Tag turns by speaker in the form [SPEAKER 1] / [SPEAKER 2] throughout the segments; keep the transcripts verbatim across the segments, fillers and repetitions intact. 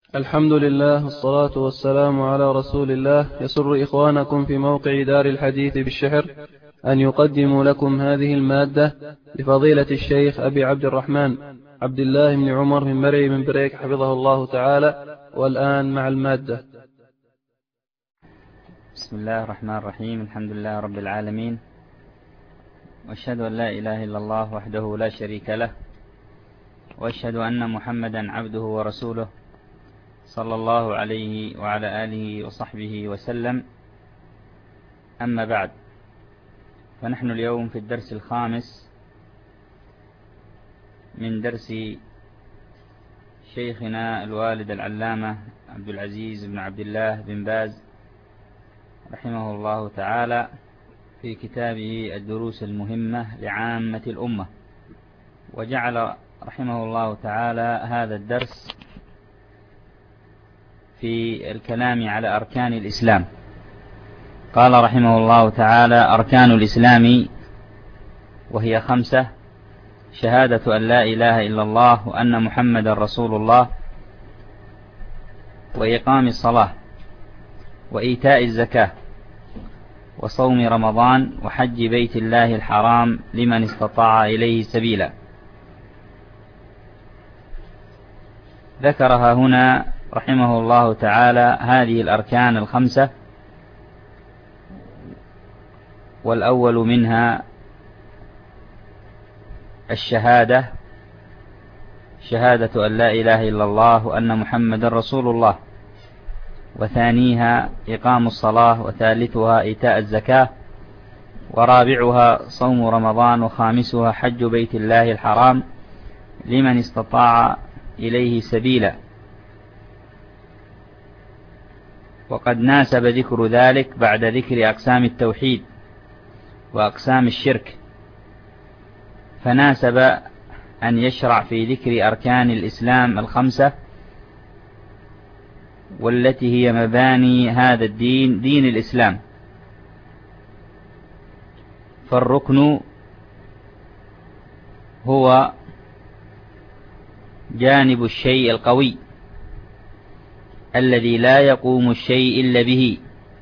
[SPEAKER 1] الحمد لله والصلاة والسلام على رسول الله. يسر إخوانكم في موقع دار الحديث بالشحر أن يقدموا لكم هذه المادة لفضيلة الشيخ أبي عبد الرحمن عبد الله بن عمر من مرعي من بريك حفظه الله تعالى. والآن مع المادة.
[SPEAKER 2] بسم الله الرحمن الرحيم. الحمد لله رب العالمين، وأشهد أن لا إله إلا الله وحده لا شريك له، وأشهد أن محمدا عبده ورسوله صلى الله عليه وعلى آله وصحبه وسلم. أما بعد، فنحن اليوم في الدرس الخامس من درس شيخنا الوالد العلامة عبد العزيز بن عبد الله بن باز رحمه الله تعالى في كتابه الدروس المهمة لعامة الأمة. وجعل رحمه الله تعالى هذا الدرس في الكلام على أركان الإسلام. قال رحمه الله تعالى: أركان الإسلام وهي خمسة: شهادة أن لا إله إلا الله وأن محمد رسول الله، وإقام الصلاة، وإيتاء الزكاة، وصوم رمضان، وحج بيت الله الحرام لمن استطاع إليه سبيلا. ذكرها هنا رحمه الله تعالى هذه الأركان الخمسة، والأول منها الشهادة، شهادة أن لا إله إلا الله وأن محمد رسول الله، وثانيها إقام الصلاة، وثالثها إيتاء الزكاة، ورابعها صوم رمضان، وخامسها حج بيت الله الحرام لمن استطاع إليه سبيلا. وقد ناسب ذكر ذلك بعد ذكر أقسام التوحيد وأقسام الشرك، فناسب أن يشرع في ذكر أركان الإسلام الخمسة، والتي هي مباني هذا الدين، دين الإسلام. فالركن هو جانب الشيء القوي الذي لا يقوم الشيء إلا به،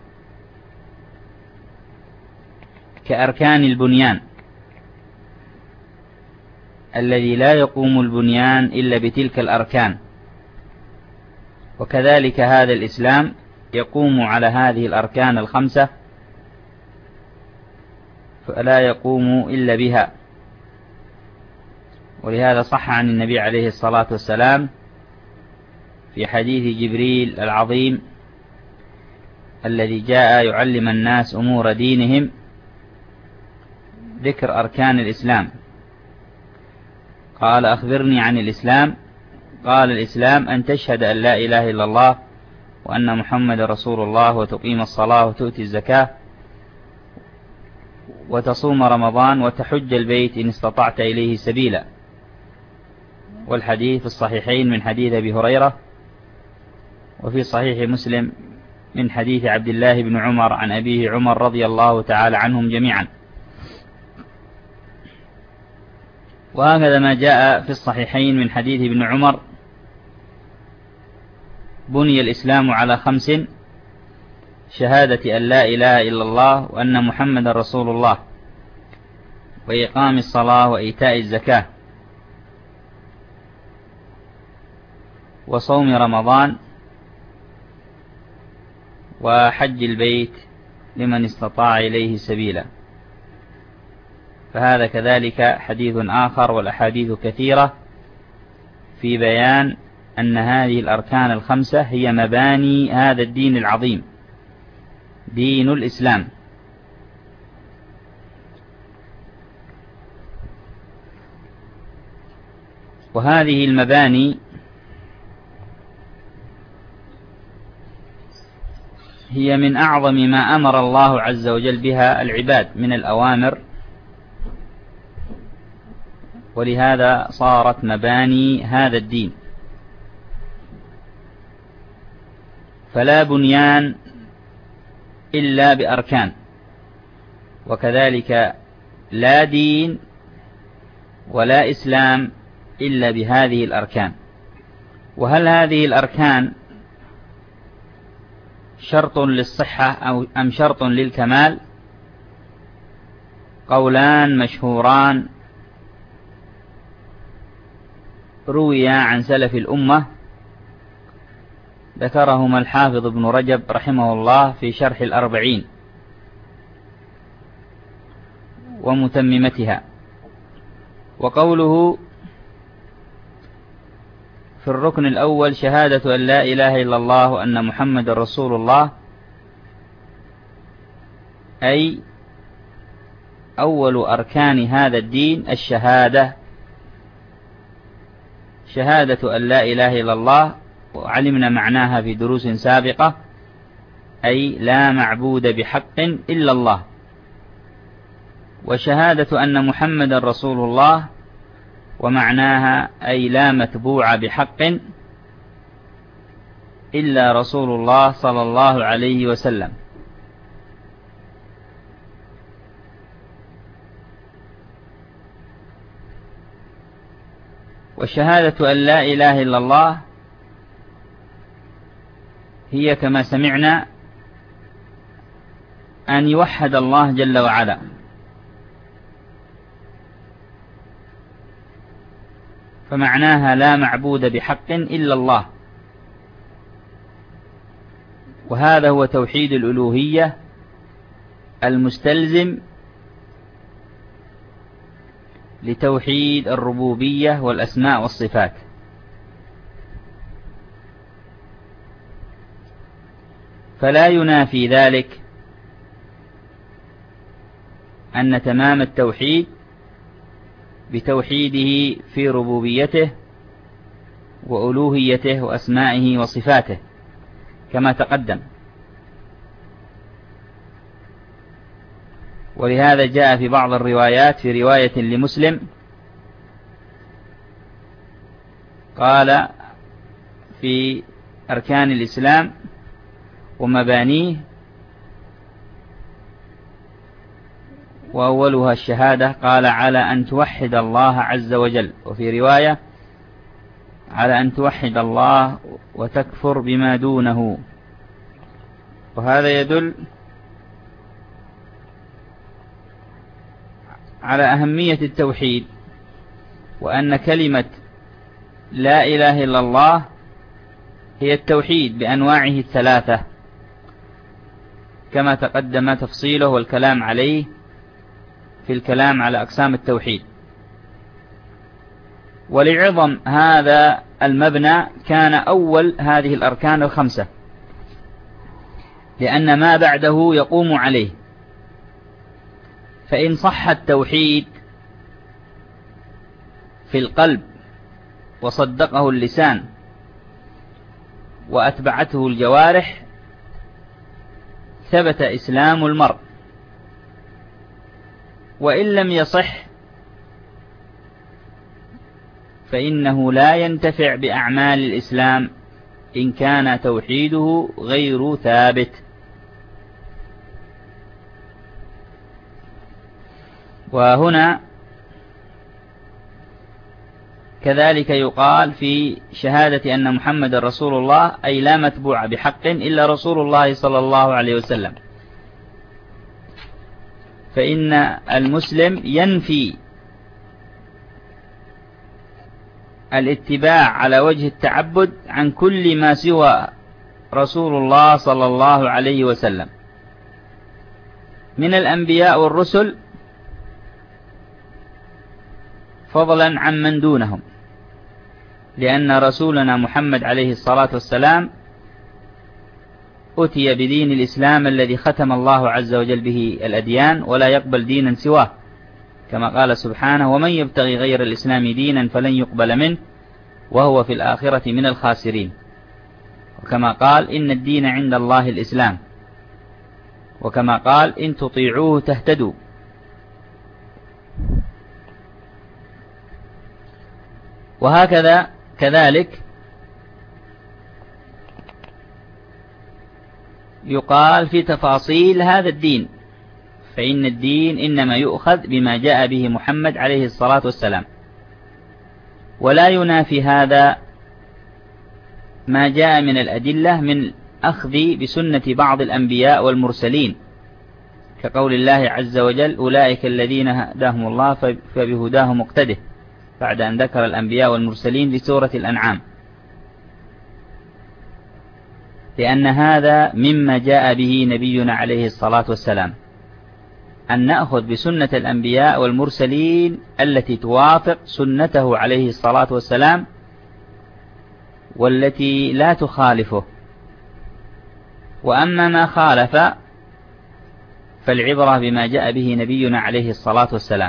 [SPEAKER 2] كأركان البنيان الذي لا يقوم البنيان إلا بتلك الأركان. وكذلك هذا الإسلام يقوم على هذه الأركان الخمسة، فلا يقوم إلا بها. ولهذا صح عن النبي عليه الصلاة والسلام في حديث جبريل العظيم الذي جاء يعلم الناس أمور دينهم ذكر أركان الإسلام. قال: أخبرني عن الإسلام. قال: الإسلام أن تشهد أن لا إله إلا الله وأن محمد رسول الله، وتقيم الصلاة، وتؤتي الزكاة، وتصوم رمضان، وتحج البيت إن استطعت إليه سبيلا. والحديث في الصحيحين من حديث أبي هريرة، وفي صحيح مسلم من حديث عبد الله بن عمر عن أبيه عمر رضي الله تعالى عنهم جميعا. وهكذا ما جاء في الصحيحين من حديث ابن عمر: بني الإسلام على خمس: شهادة أن لا إله إلا الله وأن محمد رسول الله، وإقام الصلاة، وإيتاء الزكاة، وصوم رمضان، وحج البيت لمن استطاع إليه سبيلا. فهذا كذلك حديث آخر، والأحاديث كثيرة في بيان أن هذه الأركان الخمسة هي مباني هذا الدين العظيم، دين الإسلام. وهذه المباني هي من أعظم ما أمر الله عز وجل بها العباد من الأوامر، ولهذا صارت مباني هذا الدين. فلا بنيان إلا بأركان، وكذلك لا دين ولا إسلام إلا بهذه الأركان. وهل هذه الأركان شرط للصحة أو أم شرط للكمال؟ قولان مشهوران روي عن سلف الأمة ذكرهما الحافظ ابن رجب رحمه الله في شرح الأربعين ومتممتها. وقوله في الركن الأول شهادة أن لا إله إلا الله وأن محمد رسول الله، أي أول أركان هذا الدين الشهادة، شهادة أن لا إله إلا الله، وعلمنا معناها في دروس سابقة، أي لا معبود بحق إلا الله. وشهادة أن محمد رسول الله ومعناها أي لا متبوع بحق إلا رسول الله صلى الله عليه وسلم. وشهادة أن لا إله إلا الله هي كما سمعنا أن يوحد الله جل وعلا، فمعناها لا معبود بحق إلا الله، وهذا هو توحيد الألوهية المستلزم لتوحيد الربوبية والأسماء والصفات. فلا ينافي ذلك أن تمام التوحيد بتوحيده في ربوبيته وألوهيته وأسمائه وصفاته كما تقدم. ولهذا جاء في بعض الروايات، في رواية لمسلم قال في أركان الإسلام ومبانيه وأولها الشهادة، قال على أن توحد الله عز وجل، وفي رواية على أن توحد الله وتكفر بما دونه. وهذا يدل على أهمية التوحيد، وأن كلمة لا إله إلا الله هي التوحيد بأنواعه الثلاثة كما تقدم تفصيله والكلام عليه في الكلام على أقسام التوحيد. ولعظم هذا المبنى كان أول هذه الأركان الخمسة، لأن ما بعده يقوم عليه. فإن صح التوحيد في القلب وصدقه اللسان وأتبعته الجوارح ثبت إسلام المرء، وإن لم يصح فإنه لا ينتفع بأعمال الإسلام إن كان توحيده غير ثابت. وهنا كذلك يقال في شهادة أن محمد رسول الله، أي لا متبوع بحق إلا رسول الله صلى الله عليه وسلم، فإن المسلم ينفي الاتباع على وجه التعبد عن كل ما سوى رسول الله صلى الله عليه وسلم من الأنبياء والرسل، فضلا عن من دونهم، لأن رسولنا محمد عليه الصلاة والسلام أتي بدين الإسلام الذي ختم الله عز وجل به الأديان ولا يقبل دينا سواه، كما قال سبحانه ومن يبتغي غير الإسلام دينا فلن يقبل منه وهو في الآخرة من الخاسرين. وكما قال إن الدين عند الله الإسلام، وكما قال إن تطيعوه تهتدوا. وهكذا كذلك يقال في تفاصيل هذا الدين، فإن الدين إنما يؤخذ بما جاء به محمد عليه الصلاة والسلام. ولا ينافي هذا ما جاء من الأدلة من أخذ بسنة بعض الأنبياء والمرسلين، كقول الله عز وجل: أولئك الذين هداهم الله فبهداه مقتده، بعد أن ذكر الأنبياء والمرسلين في سورة الأنعام، لأن هذا مما جاء به نبينا عليه الصلاة والسلام، أن نأخذ بسنة الأنبياء والمرسلين التي توافق سنته عليه الصلاة والسلام والتي لا تخالفه. وأما ما خالف فالعبرة بما جاء به نبينا عليه الصلاة والسلام.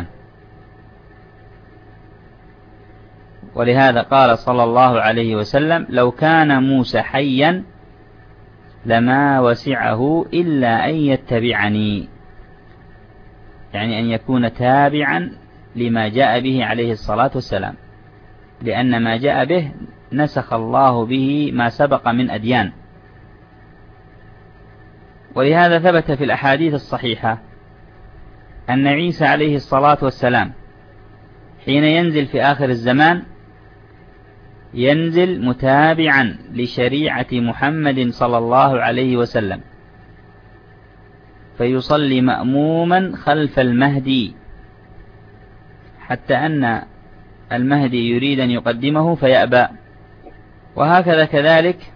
[SPEAKER 2] ولهذا قال صلى الله عليه وسلم: لو كان موسى حيا لما وسعه إلا أن يتبعني، يعني أن يكون تابعا لما جاء به عليه الصلاة والسلام، لأن ما جاء به نسخ الله به ما سبق من أديان. ولهذا ثبت في الأحاديث الصحيحة أن عيسى عليه الصلاة والسلام حين ينزل في آخر الزمان ينزل متابعا لشريعة محمد صلى الله عليه وسلم، فيصلي مأموما خلف المهدي، حتى أن المهدي يريد أن يقدمه فيأبى. وهكذا كذلك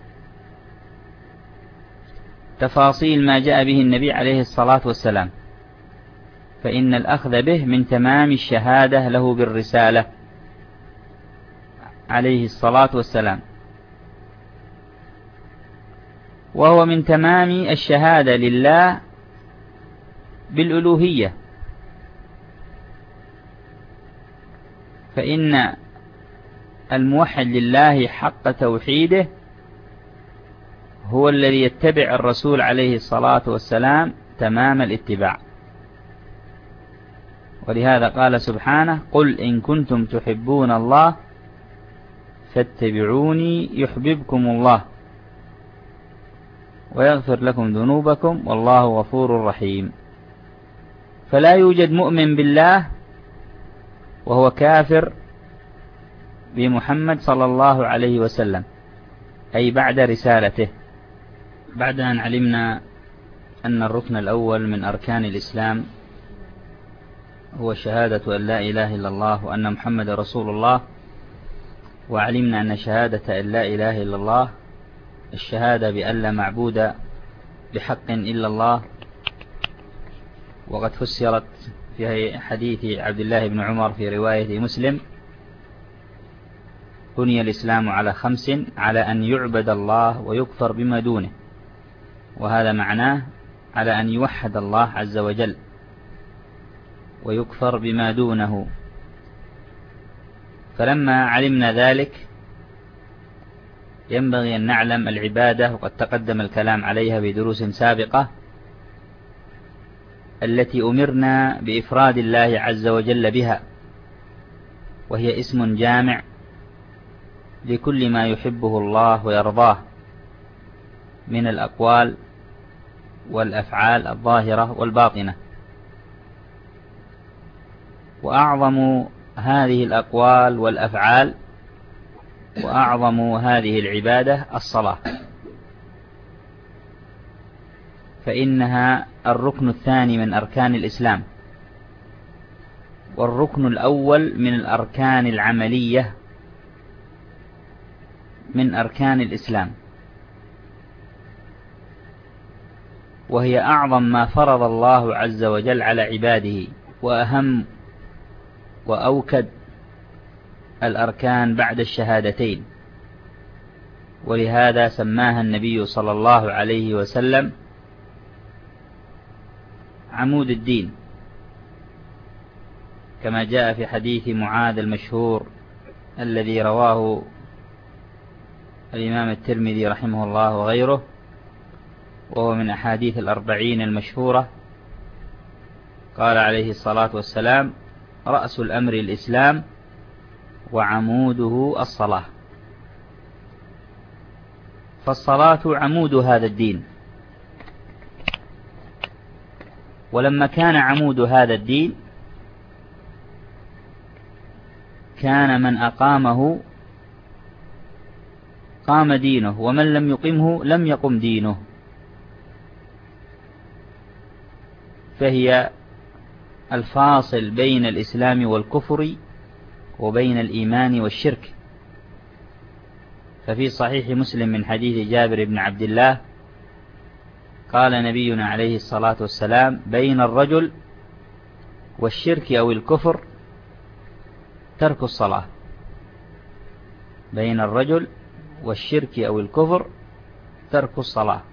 [SPEAKER 2] تفاصيل ما جاء به النبي عليه الصلاة والسلام، فإن الأخذ به من تمام الشهادة له بالرسالة عليه الصلاة والسلام، وهو من تمام الشهادة لله بالألوهية، فإن الموحد لله حق توحيده هو الذي يتبع الرسول عليه الصلاة والسلام تمام الاتباع. ولهذا قال سبحانه: قل إن كنتم تحبون الله فاتبعوني يحببكم الله ويغفر لكم ذنوبكم والله غفور رحيم. فلا يوجد مؤمن بالله وهو كافر بمحمد صلى الله عليه وسلم، أي بعد رسالته. بعد أن علمنا أن الركن الأول من أركان الإسلام هو شهادة أن لا إله إلا الله وأن محمد رسول الله، وعلمنا أن شهادة أن لا إله إلا الله الشهادة بأن لا معبود بحق إلا الله، وقد فسرت في حديث عبد الله بن عمر في رواية مسلم: بني الإسلام على خمس: على أن يعبد الله ويكفر بما دونه، وهذا معناه على أن يوحد الله عز وجل ويكفر بما دونه. فلما علمنا ذلك ينبغي أن نعلم العبادة، وقد تقدم الكلام عليها بدروس سابقة، التي أمرنا بإفراد الله عز وجل بها، وهي اسم جامع لكل ما يحبه الله ويرضاه من الأقوال والأفعال الظاهرة والباطنة. وأعظم هذه الأقوال والأفعال وأعظم هذه العبادة الصلاة، فإنها الركن الثاني من أركان الإسلام، والركن الأول من الأركان العملية من أركان الإسلام، وهي أعظم ما فرض الله عز وجل على عباده، وأهم وأوكد الأركان بعد الشهادتين. ولهذا سماها النبي صلى الله عليه وسلم عمود الدين، كما جاء في حديث معاذ المشهور الذي رواه الإمام الترمذي رحمه الله وغيره، وهو من أحاديث الأربعين المشهورة. قال عليه الصلاة والسلام: رأس الأمر الإسلام وعموده الصلاة. فالصلاة عمود هذا الدين، ولما كان عمود هذا الدين كان من أقامه قام دينه، ومن لم يقمه لم يقم دينه. فهي الفاصل بين الإسلام والكفر وبين الإيمان والشرك. ففي صحيح مسلم من حديث جابر بن عبد الله قال نبينا عليه الصلاة والسلام: بين الرجل والشرك أو الكفر ترك الصلاة. بين الرجل والشرك أو الكفر ترك الصلاة.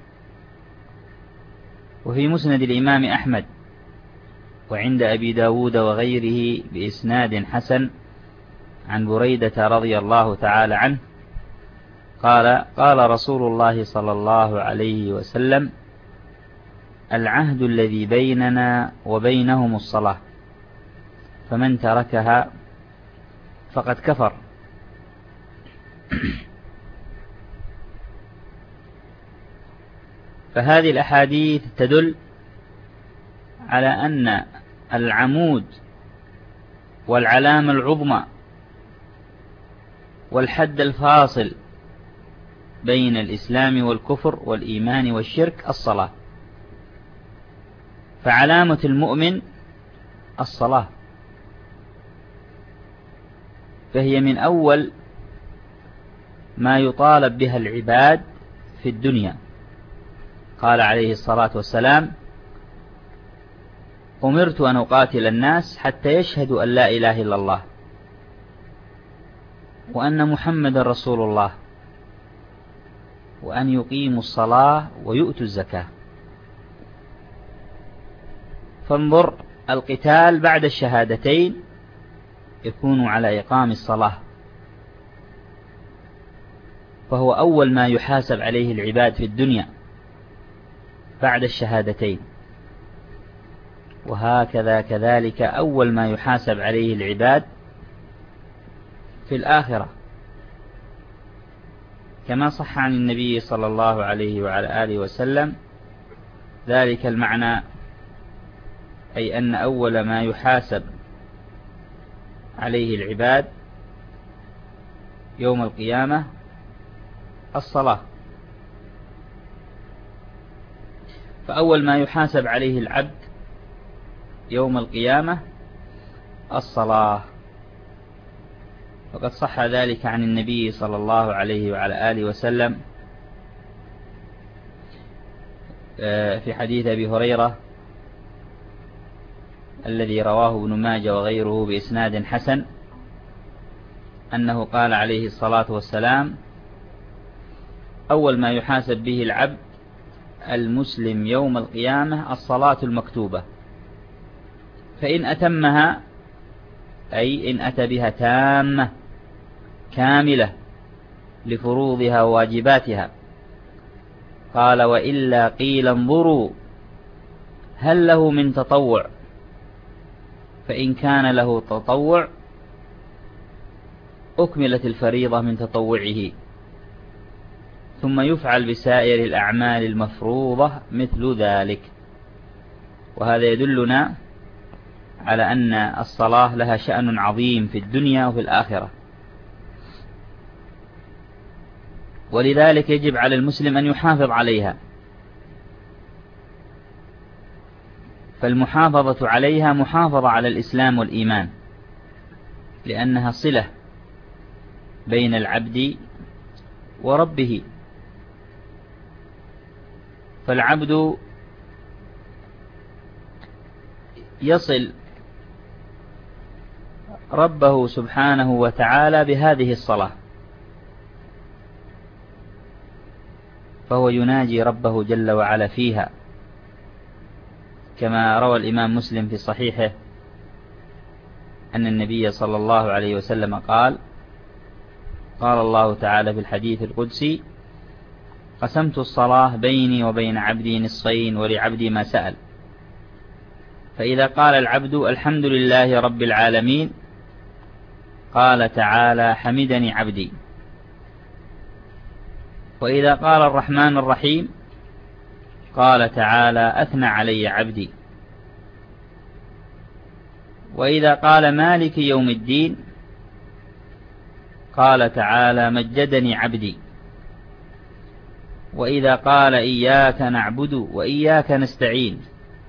[SPEAKER 2] وفي مسند الإمام أحمد وعند أبي داود وغيره بإسناد حسن عن بريدة رضي الله تعالى عنه قال: قال رسول الله صلى الله عليه وسلم: العهد الذي بيننا وبينهم الصلاة، فمن تركها فقد كفر. فهذه الأحاديث تدل على أن العمود والعلامة العظمى والحد الفاصل بين الإسلام والكفر والإيمان والشرك الصلاة. فعلامة المؤمن الصلاة، فهي من أول ما يطالب بها العباد في الدنيا. قال عليه الصلاة والسلام: أمرت أن أقاتل الناس حتى يشهدوا أن لا إله إلا الله وأن محمد رسول الله وأن يقيموا الصلاة ويؤتوا الزكاة. فانظر، القتال بعد الشهادتين يكون على إقام الصلاة، فهو أول ما يحاسب عليه العباد في الدنيا بعد الشهادتين. وهكذا كذلك أول ما يحاسب عليه العباد في الآخرة، كما صح عن النبي صلى الله عليه وعلى آله وسلم ذلك المعنى، أي أن أول ما يحاسب عليه العباد يوم القيامة الصلاة. فأول ما يحاسب عليه العبد يوم القيامة الصلاة، وقد صح ذلك عن النبي صلى الله عليه وعلى آله وسلم في حديث أبي هريرة الذي رواه ابن ماجه وغيره بإسناد حسن، أنه قال عليه الصلاة والسلام: أول ما يحاسب به العبد المسلم يوم القيامة الصلاة المكتوبة، فإن أتمها، أي إن أتى بها تامة كاملة لفروضها وواجباتها، قال: وإلا قيل انظروا هل له من تطوع، فإن كان له تطوع أكملت الفريضة من تطوعه، ثم يفعل بسائر الأعمال المفروضة مثل ذلك. وهذا يدلنا على أن الصلاة لها شأن عظيم في الدنيا وفي الآخرة، ولذلك يجب على المسلم أن يحافظ عليها. فالمحافظة عليها محافظة على الإسلام والإيمان، لأنها صلة بين العبد وربه. فالعبد يصل ربه سبحانه وتعالى بهذه الصلاة، فهو يناجي ربه جل وعلا فيها، كما روى الإمام مسلم في صحيحه أن النبي صلى الله عليه وسلم قال: قال الله تعالى في الحديث القدسي: قسمت الصلاة بيني وبين عبدي نصفين ولعبدي ما سأل. فإذا قال العبد الحمد لله رب العالمين قال تعالى: حمدني عبدي. وإذا قال الرحمن الرحيم قال تعالى: أثنى علي عبدي. وإذا قال مالك يوم الدين قال تعالى: مجدني عبدي. وإذا قال إياك نعبد وإياك نستعين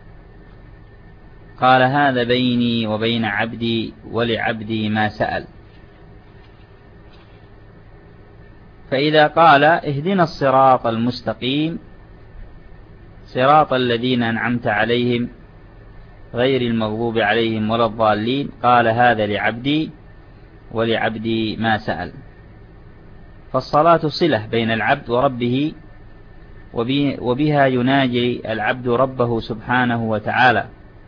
[SPEAKER 2] قال هذا بيني وبين عبدي ولعبدي ما سأل. فإذا قال اهدنا الصراط المستقيم صراط الذين أنعمت عليهم غير المغضوب عليهم ولا الضالين قال هذا لعبدي ولعبدي ما سأل. فالصلاة صلة بين العبد وربه، وبها يناجي العبد ربه سبحانه وتعالى،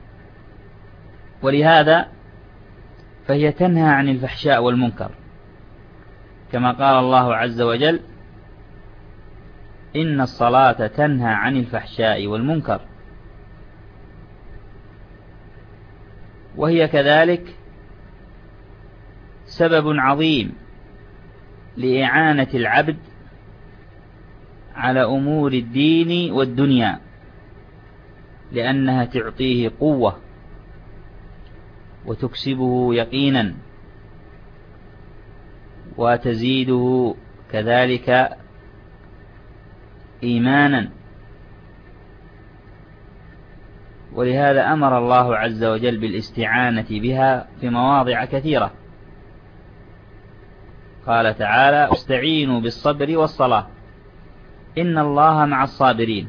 [SPEAKER 2] ولهذا فهي تنهى عن الفحشاء والمنكر، كما قال الله عز وجل إن الصلاة تنهى عن الفحشاء والمنكر. وهي كذلك سبب عظيم لإعانة العبد على أمور الدين والدنيا، لأنها تعطيه قوة وتكسبه يقينا وتزيده كذلك إيمانا. ولهذا أمر الله عز وجل بالاستعانة بها في مواضع كثيرة. قال تعالى واستعينوا بالصبر والصلاة إن الله مع الصابرين.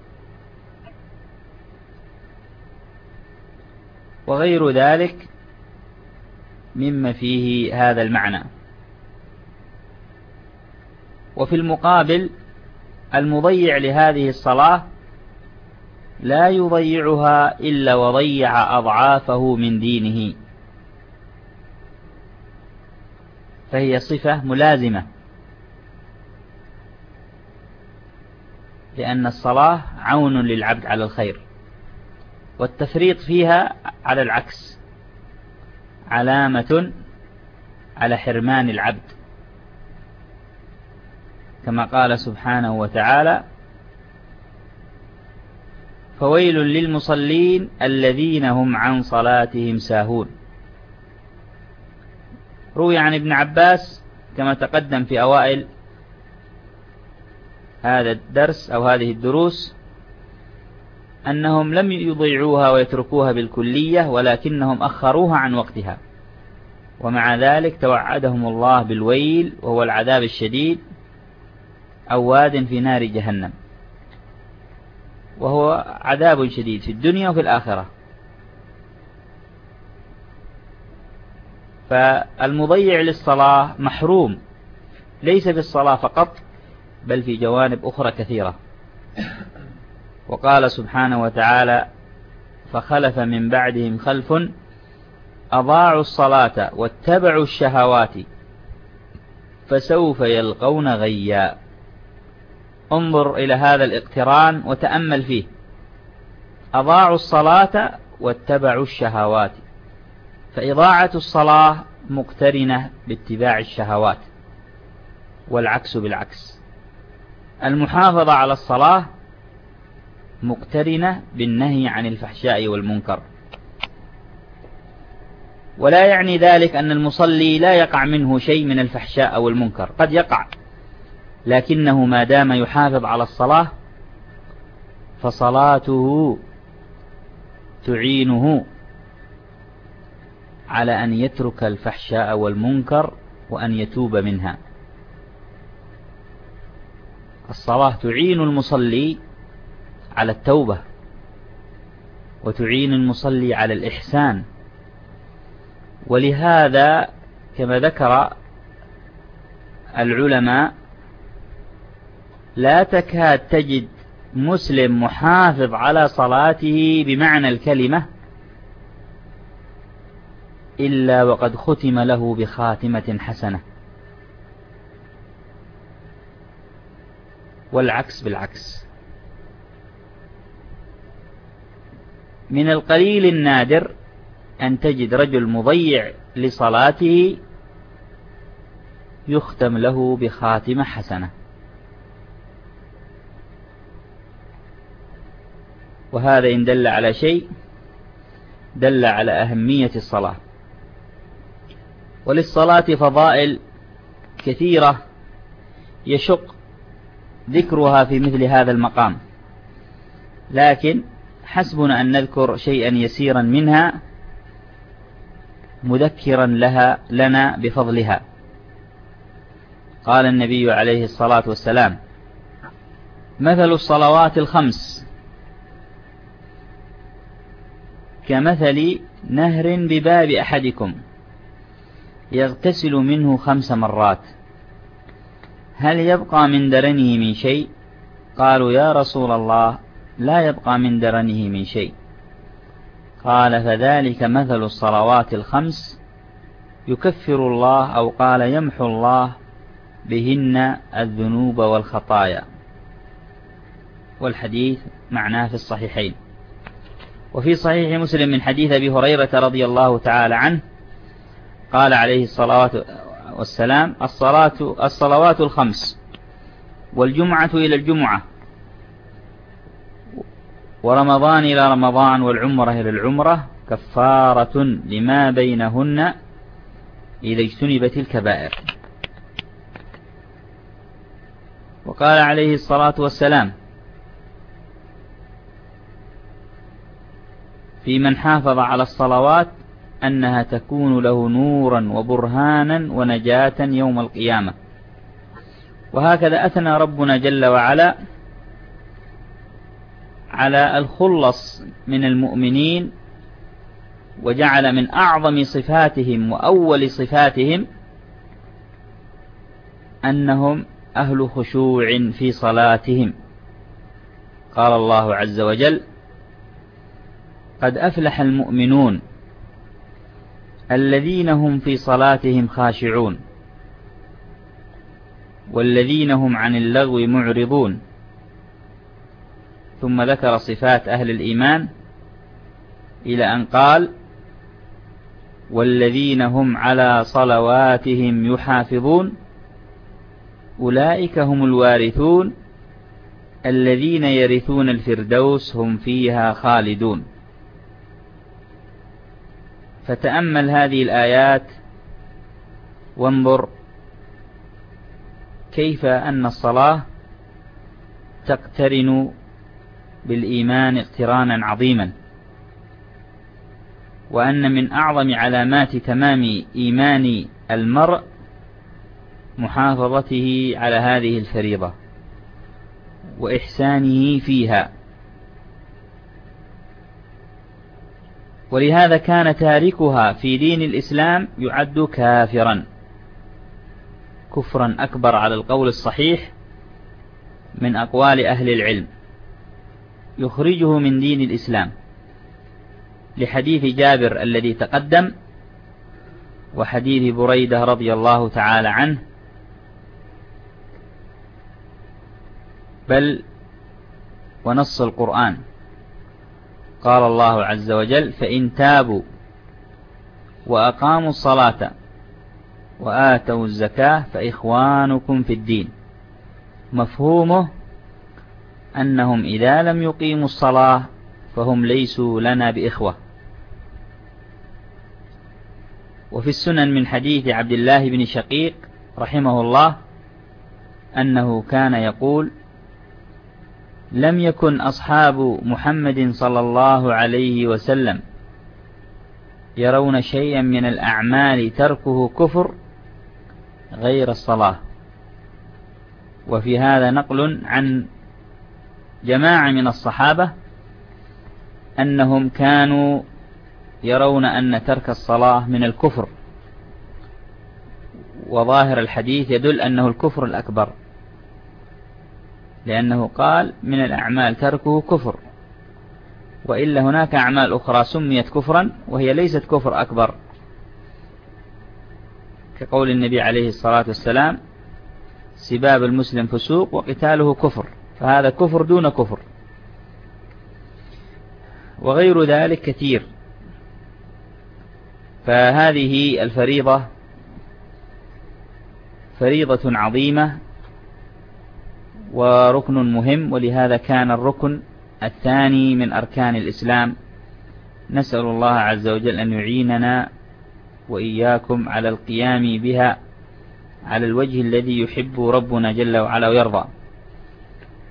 [SPEAKER 2] وغير ذلك مما فيه هذا المعنى. وفي المقابل المضيع لهذه الصلاة لا يضيعها إلا وضيع أضعافه من دينه، فهي صفة ملازمة، لأن الصلاة عون للعبد على الخير، والتفريط فيها على العكس علامة على حرمان العبد، كما قال سبحانه وتعالى فويل للمصلين الذين هم عن صلاتهم ساهون. روي عن ابن عباس كما تقدم في أوائل هذا الدرس أو هذه الدروس أنهم لم يضيعوها ويتركوها بالكلية، ولكنهم أخروها عن وقتها، ومع ذلك توعدهم الله بالويل وهو العذاب الشديد أو واد في نار جهنم، وهو عذاب شديد في الدنيا وفي الآخرة. فالمضيع للصلاة محروم ليس في الصلاة فقط بل في جوانب أخرى كثيرة. وقال سبحانه وتعالى فخلف من بعدهم خلف أضاعوا الصلاة واتبعوا الشهوات فسوف يلقون غيا. انظر إلى هذا الاقتران وتأمل فيه. أضاعوا الصلاة واتبعوا الشهوات، فإضاعة الصلاة مقترنة باتباع الشهوات، والعكس بالعكس. المحافظة على الصلاة مقترنة بالنهي عن الفحشاء والمنكر. ولا يعني ذلك أن المصلي لا يقع منه شيء من الفحشاء أو المنكر، قد يقع، لكنه ما دام يحافظ على الصلاة فصلاته تعينه على أن يترك الفحشاء والمنكر وأن يتوب منها. الصلاة تعين المصلي على التوبة، وتعين المصلي على الإحسان. ولهذا كما ذكر العلماء لا تكاد تجد مسلم محافظ على صلاته بمعنى الكلمة إلا وقد ختم له بخاتمة حسنة، والعكس بالعكس. من القليل النادر أن تجد رجل مضيع لصلاته يختم له بخاتمة حسنة. وهذا إن دل على شيء دل على أهمية الصلاة. وللصلاة فضائل كثيرة يشق ذكرها في مثل هذا المقام، لكن حسبنا أن نذكر شيئا يسيرا منها مذكرا لها لنا بفضلها. قال النبي عليه الصلاة والسلام: مثل الصلوات الخمس كمثل نهر بباب أحدكم يغتسل منه خمس مرات، هل يبقى من درنه من شيء؟ قالوا: يا رسول الله، لا يبقى من درنه من شيء. قال: فذلك مثل الصلوات الخمس يكفر الله، أو قال يمحو الله بهن الذنوب والخطايا. والحديث معناه في الصحيحين. وفي صحيح مسلم من حديث أبي هريرة رضي الله تعالى عنه قال عليه الصلاة والسلام: الصلاة الصلوات الخمس والجمعة إلى الجمعة ورمضان إلى رمضان والعمرة إلى العمرة كفارة لما بينهن إذا اجتنبت الكبائر. وقال عليه الصلاة والسلام في من حافظ على الصلوات أنها تكون له نورا وبرهانا ونجاة يوم القيامة. وهكذا أثنى ربنا جل وعلا على الخلص من المؤمنين، وجعل من أعظم صفاتهم وأول صفاتهم أنهم أهل خشوع في صلاتهم. قال الله عز وجل: قد أفلح المؤمنون الذين هم في صلاتهم خاشعون والذين هم عن اللغو معرضون. ثم ذكر صفات أهل الإيمان إلى أن قال: والذين هم على صلواتهم يحافظون أولئك هم الوارثون الذين يرثون الفردوس هم فيها خالدون. فتأمل هذه الآيات وانظر كيف أن الصلاة تقترن بالإيمان اقترانا عظيما، وأن من أعظم علامات تمام إيمان المرء محافظته على هذه الفريضة وإحسانه فيها. ولهذا كان تاركها في دين الإسلام يعد كافرا كفرا أكبر على القول الصحيح من أقوال أهل العلم، يخرجه من دين الإسلام، لحديث جابر الذي تقدم وحديث بريدة رضي الله تعالى عنه، بل ونص القرآن. قال الله عز وجل: فإن تابوا وأقاموا الصلاة وآتوا الزكاة فإخوانكم في الدين. مفهومه أنهم إذا لم يقيموا الصلاة فهم ليسوا لنا بإخوة. وفي السنن من حديث عبد الله بن شقيق رحمه الله أنه كان يقول: لم يكن أصحاب محمد صلى الله عليه وسلم يرون شيئا من الأعمال تركه كفر غير الصلاة. وفي هذا نقل عن جماعة من الصحابة أنهم كانوا يرون أن ترك الصلاة من الكفر، وظاهر الحديث يدل أنه الكفر الأكبر، لأنه قال من الأعمال تركه كفر، وإلا هناك أعمال أخرى سميت كفرا وهي ليست كفر أكبر، كقول النبي عليه الصلاة والسلام: سباب المسلم فسوق وقتاله كفر، فهذا كفر دون كفر. وغير ذلك كثير. فهذه الفريضة فريضة عظيمة وركن مهم، ولهذا كان الركن الثاني من أركان الإسلام. نسأل الله عز وجل أن يعيننا وإياكم على القيام بها على الوجه الذي يحب ربنا جل وعلا ويرضى.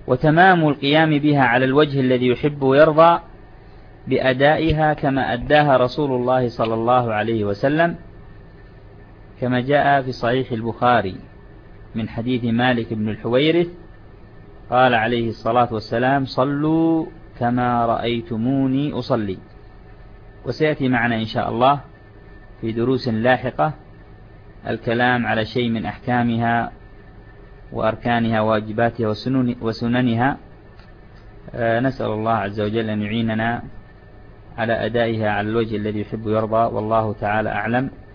[SPEAKER 2] وتمام القيام بها على الوجه الذي يحب ويرضى بأدائها كما أداها رسول الله صلى الله عليه وسلم، كما جاء في صحيح البخاري من حديث مالك بن الحويرث قال عليه الصلاة والسلام: صلوا كما رأيتموني أصلي. وسيأتي معنا إن شاء الله في دروس لاحقة الكلام على شيء من أحكامها وأركانها وواجباتها وسننها. نسأل الله عز وجل أن يعيننا على أدائها على الوجه الذي يحب ويرضى، والله تعالى أعلم.